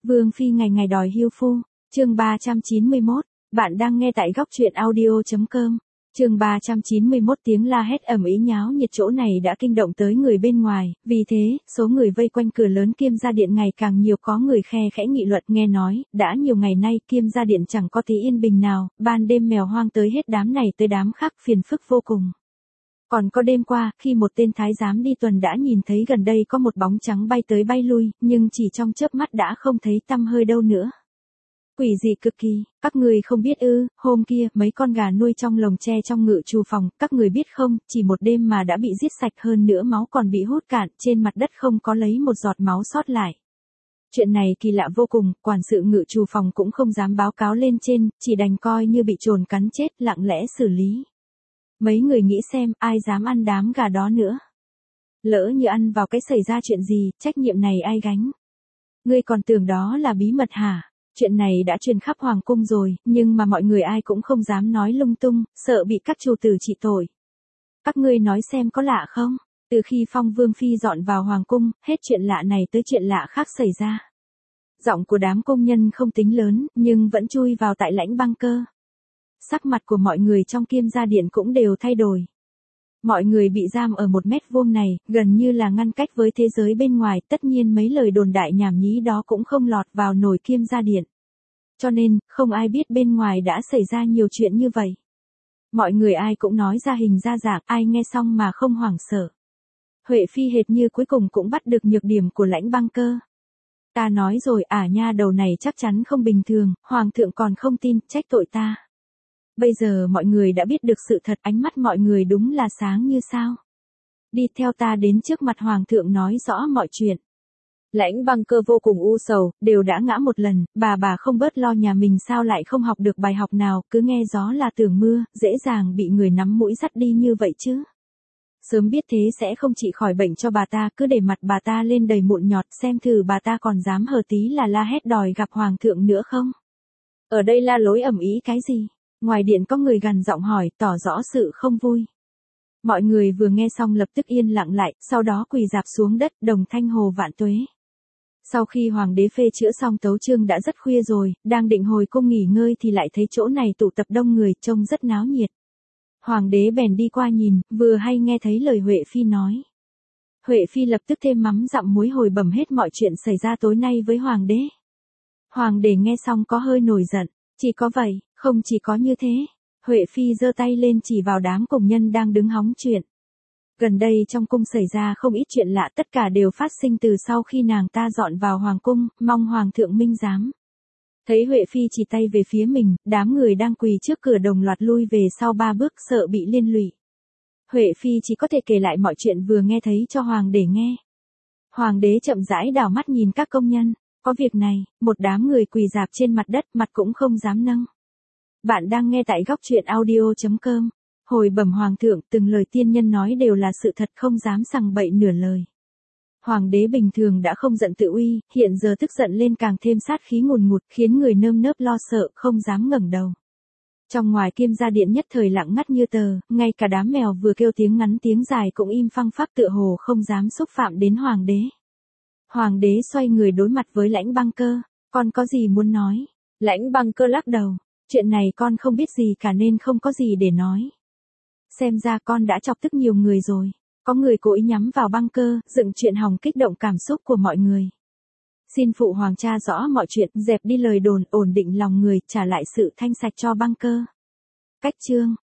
Vương Phi ngày ngày đòi hưu phu, chương 391, bạn đang nghe tại góc truyện audio.com. Chương 391 tiếng la hét ầm ĩ nháo nhiệt chỗ này đã kinh động tới người bên ngoài, vì thế, số người vây quanh cửa lớn Kiêm Gia Điện ngày càng nhiều, có người khe khẽ nghị luận nghe nói, đã nhiều ngày nay Kiêm Gia Điện chẳng có tí yên bình nào, ban đêm mèo hoang tới hết đám này tới đám khác, phiền phức vô cùng. Còn có đêm qua, khi một tên thái giám đi tuần đã nhìn thấy gần đây có một bóng trắng bay tới bay lui, nhưng chỉ trong chớp mắt đã không thấy tăm hơi đâu nữa. Quỷ dị cực kỳ, các người không biết ư? Hôm kia, mấy con gà nuôi trong lồng tre trong ngự trù phòng, các người biết không, chỉ một đêm mà đã bị giết sạch, hơn nữa máu còn bị hút cạn, trên mặt đất không có lấy một giọt máu sót lại. Chuyện này kỳ lạ vô cùng, quản sự ngự trù phòng cũng không dám báo cáo lên trên, chỉ đành coi như bị trồn cắn chết, lặng lẽ xử lý. Mấy người nghĩ xem, ai dám ăn đám gà đó nữa? Lỡ như ăn vào cái xảy ra chuyện gì, trách nhiệm này ai gánh? Ngươi còn tưởng đó là bí mật hả? Chuyện này đã truyền khắp hoàng cung rồi, nhưng mà mọi người ai cũng không dám nói lung tung, sợ bị các chủ tử trị tội. Các ngươi nói xem có lạ không? Từ khi Phong Vương Phi dọn vào hoàng cung, hết chuyện lạ này tới chuyện lạ khác xảy ra. Giọng của đám công nhân không tính lớn, nhưng vẫn chui vào tại lãnh băng cơ. Sắc mặt của mọi người trong Kiêm Gia Điện cũng đều thay đổi. Mọi người bị giam ở 1 mét vuông này, gần như là ngăn cách với thế giới bên ngoài, tất nhiên mấy lời đồn đại nhảm nhí đó cũng không lọt vào nồi Kiêm Gia Điện. Cho nên, không ai biết bên ngoài đã xảy ra nhiều chuyện như vậy. Mọi người ai cũng nói ra hình ra dạng, ai nghe xong mà không hoảng sợ. Huệ Phi hệt như cuối cùng cũng bắt được nhược điểm của lãnh băng cơ. Ta nói rồi, nha đầu này chắc chắn không bình thường, hoàng thượng còn không tin, trách tội ta. Bây giờ mọi người đã biết được sự thật, ánh mắt mọi người đúng là sáng như sao. Đi theo ta đến trước mặt hoàng thượng nói rõ mọi chuyện. Lãnh băng cơ vô cùng u sầu, đều đã ngã một lần, bà không bớt lo nhà mình sao lại không học được bài học nào, cứ nghe gió là tưởng mưa, dễ dàng bị người nắm mũi dắt đi như vậy chứ. Sớm biết thế sẽ không trị khỏi bệnh cho bà ta, cứ để mặt bà ta lên đầy mụn nhọt, xem thử bà ta còn dám hờ tí là la hét đòi gặp hoàng thượng nữa không. Ở đây la lối ầm ĩ cái gì? Ngoài điện có người gằn giọng hỏi, tỏ rõ sự không vui. Mọi người vừa nghe xong lập tức yên lặng lại, sau đó quỳ rạp xuống đất, đồng thanh hồ vạn tuế. Sau khi hoàng đế phê chữa xong tấu chương đã rất khuya rồi, đang định hồi cung nghỉ ngơi thì lại thấy chỗ này tụ tập đông người, trông rất náo nhiệt. Hoàng đế bèn đi qua nhìn, vừa hay nghe thấy lời Huệ Phi nói. Huệ Phi lập tức thêm mắm dặm muối hồi bẩm hết mọi chuyện xảy ra tối nay với hoàng đế. Hoàng đế nghe xong có hơi nổi giận, chỉ có vậy, không chỉ có như thế. Huệ Phi giơ tay lên chỉ vào đám công nhân đang đứng hóng chuyện. Gần đây trong cung xảy ra không ít chuyện lạ, tất cả đều phát sinh từ sau khi nàng ta dọn vào hoàng cung, mong hoàng thượng minh giám. Thấy Huệ Phi chỉ tay về phía mình, đám người đang quỳ trước cửa đồng loạt lui về sau 3 bước, sợ bị liên lụy. Huệ Phi chỉ có thể kể lại mọi chuyện vừa nghe thấy cho hoàng đế nghe. Hoàng đế chậm rãi đảo mắt nhìn các công nhân, có việc này, một đám người quỳ rạp trên mặt đất, mặt cũng không dám nâng. Bạn đang nghe tại góc truyện audio.com. Hồi bẩm hoàng thượng, từng lời tiên nhân nói đều là sự thật, không dám sằng bậy nửa lời. Hoàng đế bình thường đã không giận tự uy, hiện giờ tức giận lên càng thêm sát khí ngùn ngụt, khiến người nơm nớp lo sợ, không dám ngẩng đầu. Trong ngoài Kiêm Gia Điện nhất thời lặng ngắt như tờ, ngay cả đám mèo vừa kêu tiếng ngắn tiếng dài cũng im phăng phắc, tựa hồ không dám xúc phạm đến hoàng đế. Hoàng đế xoay người đối mặt với lãnh băng cơ, con có gì muốn nói? Lãnh băng cơ lắc đầu, chuyện này con không biết gì cả nên không có gì để nói. Xem ra con đã chọc tức nhiều người rồi. Có người cố ý nhắm vào băng cơ, dựng chuyện hòng kích động cảm xúc của mọi người. Xin phụ hoàng tra rõ mọi chuyện, dẹp đi lời đồn, ổn định lòng người, trả lại sự thanh sạch cho băng cơ. Cách chương